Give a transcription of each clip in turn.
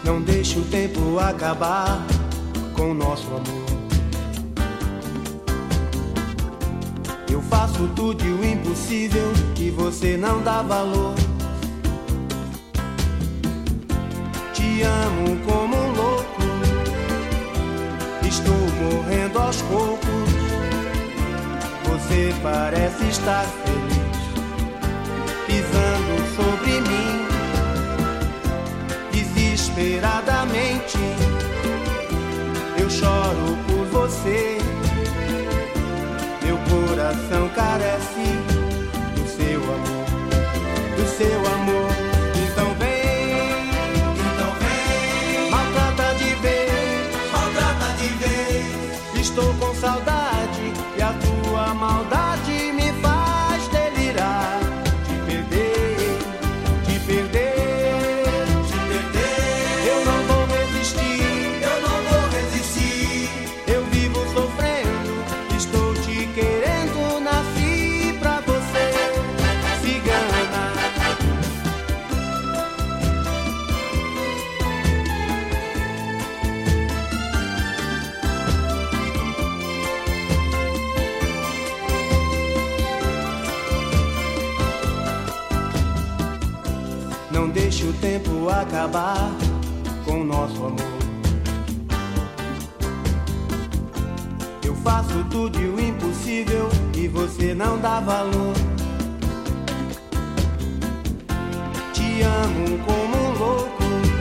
Não deixe o tempo acabar com o nosso amor. Eu faço tudo e o impossível que você não dá valor. Te amo como um louco, estou morrendo aos poucos. Você parece estar feliz, pisando sobre mim. Desesperadamente eu choro por você. Meu coração carece do seu amor, do seu amor. Então vem, maltrata de vez. Estou com saudade e a tua maldade me faz delirar. Te perder, te perder, te perder. Eu não vou resistir, eu não vou resistir. Eu vivo sofrendo, estou te querendo, nasci pra você, cigana. Não deixe o tempo acabar com o nosso amor. Eu faço tudo e o impossível e você não dá valor. Te amo como um louco,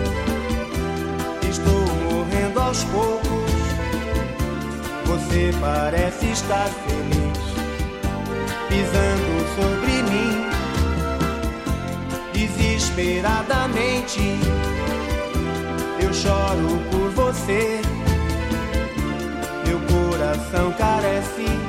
estou morrendo aos poucos. Você parece estar feliz, pisando sobre mim. Desesperadamente eu choro por você. Meu coração carece